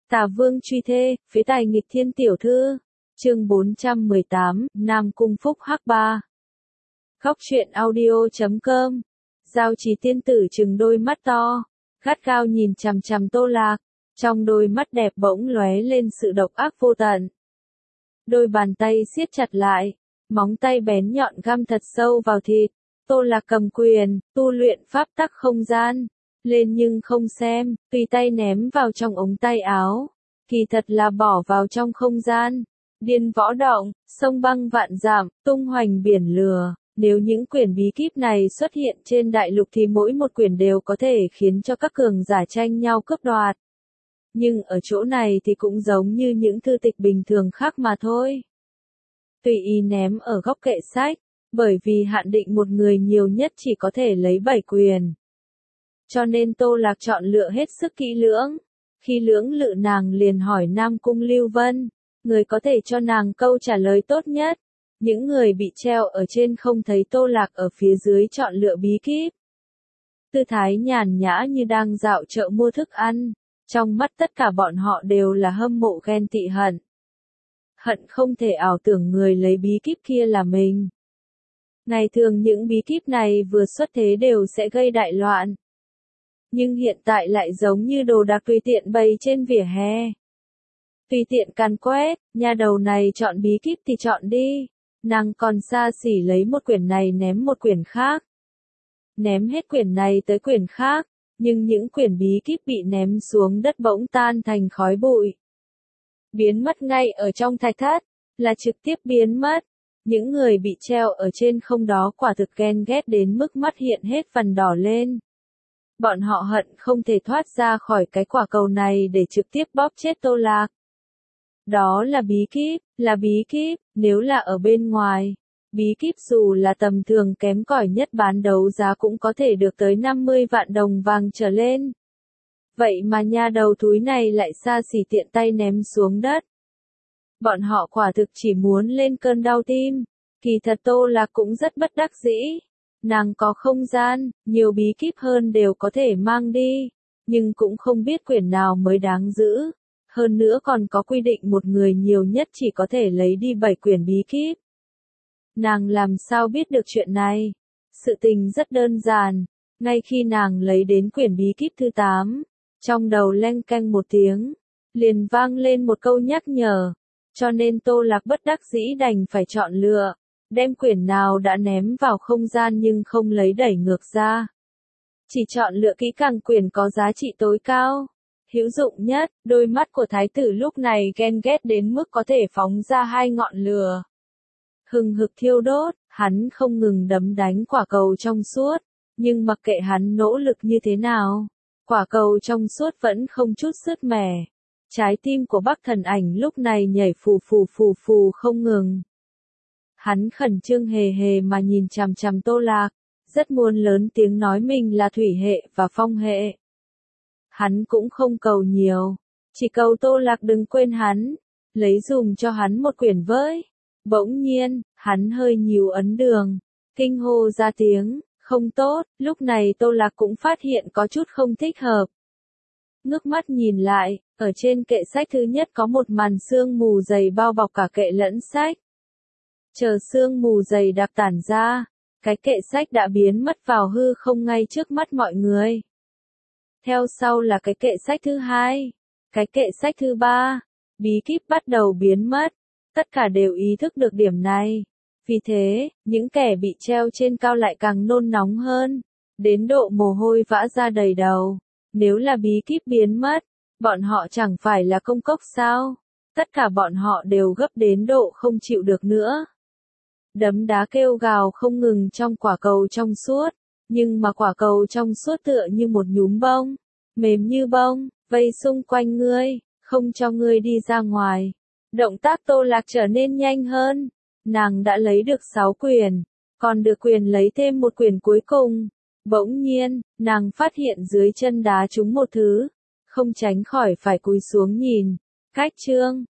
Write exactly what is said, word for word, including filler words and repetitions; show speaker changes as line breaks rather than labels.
Tà Vương truy thê, phế tài nghịch thiên tiểu thư. Chương bốn trăm mười tám, Nam Cung Phúc Hắc ba. Góc truyện audio chấm com. Giao Trì tiên tử trừng đôi mắt to, gắt gao nhìn chằm chằm Tô Lạc, trong đôi mắt đẹp bỗng lóe lên sự độc ác vô tận. Đôi bàn tay siết chặt lại, móng tay bén nhọn găm thật sâu vào thịt. Tô Lạc cầm quyền, tu luyện pháp tắc không gian, lên nhưng không xem, tùy tay ném vào trong ống tay áo, kỳ thật là bỏ vào trong không gian. Điên võ động, sông băng vạn dặm, tung hoành biển lửa. Nếu những quyển bí kíp này xuất hiện trên đại lục thì mỗi một quyển đều có thể khiến cho các cường giả tranh nhau cướp đoạt. Nhưng ở chỗ này thì cũng giống như những thư tịch bình thường khác mà thôi. Tùy ý ném ở góc kệ sách, bởi vì hạn định một người nhiều nhất chỉ có thể lấy bảy quyền. Cho nên Tô Lạc chọn lựa hết sức kỹ lưỡng. Khi lưỡng lự nàng liền hỏi Nam Cung Lưu Vân, người có thể cho nàng câu trả lời tốt nhất. Những người bị treo ở trên không thấy Tô Lạc ở phía dưới chọn lựa bí kíp. Tư thái nhàn nhã như đang dạo chợ mua thức ăn, trong mắt tất cả bọn họ đều là hâm mộ ghen tị hận. Hận không thể ảo tưởng người lấy bí kíp kia là mình. Ngày thường những bí kíp này vừa xuất thế đều sẽ gây đại loạn. Nhưng hiện tại lại giống như đồ đạc tùy tiện bày trên vỉa hè. Tùy tiện càn quét, nhà đầu này chọn bí kíp thì chọn đi. Nàng còn xa xỉ lấy một quyển này ném một quyển khác. Ném hết quyển này tới quyển khác, nhưng những quyển bí kíp bị ném xuống đất bỗng tan thành khói bụi. Biến mất ngay ở trong thạch thất, là trực tiếp biến mất. Những người bị treo ở trên không đó quả thực ghen ghét đến mức mắt hiện hết phần đỏ lên. Bọn họ hận không thể thoát ra khỏi cái quả cầu này để trực tiếp bóp chết Tô Lạc. Đó là bí kíp, là bí kíp, nếu là ở bên ngoài, bí kíp dù là tầm thường kém cỏi nhất bán đấu giá cũng có thể được tới năm mươi vạn đồng vàng trở lên. Vậy mà nha đầu thúi này lại xa xỉ tiện tay ném xuống đất. Bọn họ quả thực chỉ muốn lên cơn đau tim. Kỳ thật Tô Lạc cũng rất bất đắc dĩ. Nàng có không gian, nhiều bí kíp hơn đều có thể mang đi, nhưng cũng không biết quyển nào mới đáng giữ. Hơn nữa còn có quy định một người nhiều nhất chỉ có thể lấy đi bảy quyển bí kíp. Nàng làm sao biết được chuyện này? Sự tình rất đơn giản. Ngay khi nàng lấy đến quyển bí kíp thứ tám, trong đầu leng keng một tiếng, liền vang lên một câu nhắc nhở. Cho nên Tô Lạc bất đắc dĩ đành phải chọn lựa, đem quyển nào đã ném vào không gian nhưng không lấy đẩy ngược ra. Chỉ chọn lựa kỹ càng quyển có giá trị tối cao, hữu dụng nhất. Đôi mắt của thái tử lúc này ghen ghét đến mức có thể phóng ra hai ngọn lửa. Hừng hực thiêu đốt, hắn không ngừng đấm đánh quả cầu trong suốt, nhưng mặc kệ hắn nỗ lực như thế nào, quả cầu trong suốt vẫn không chút sứt mẻ. Trái tim của Bắc Thần Ảnh lúc này nhảy phù phù phù phù không ngừng. Hắn khẩn trương hề hề mà nhìn chằm chằm Tô Lạc, rất muốn lớn tiếng nói mình là thủy hệ và phong hệ. Hắn cũng không cầu nhiều, chỉ cầu Tô Lạc đừng quên hắn, lấy dùm cho hắn một quyển với. Bỗng nhiên, hắn hơi nhíu ấn đường, kinh hô ra tiếng, không tốt. Lúc này Tô Lạc cũng phát hiện có chút không thích hợp. Ngước mắt nhìn lại, ở trên kệ sách thứ nhất có một màn sương mù dày bao bọc cả kệ lẫn sách. Chờ sương mù dày đặc tản ra, cái kệ sách đã biến mất vào hư không ngay trước mắt mọi người. Theo sau là cái kệ sách thứ hai, cái kệ sách thứ ba, bí kíp bắt đầu biến mất. Tất cả đều ý thức được điểm này. Vì thế, những kẻ bị treo trên cao lại càng nôn nóng hơn, đến độ mồ hôi vã ra đầy đầu. Nếu là bí kíp biến mất, bọn họ chẳng phải là công cốc sao? Tất cả bọn họ đều gấp đến độ không chịu được nữa. Đấm đá kêu gào không ngừng trong quả cầu trong suốt, nhưng mà quả cầu trong suốt tựa như một nhúm bông, mềm như bông, vây xung quanh ngươi, không cho ngươi đi ra ngoài. Động tác Tô Lạc trở nên nhanh hơn, nàng đã lấy được sáu quyển, còn được quyền lấy thêm một quyển cuối cùng. Bỗng nhiên, nàng phát hiện dưới chân đá trúng một thứ, không tránh khỏi phải cúi xuống nhìn. Cách chương,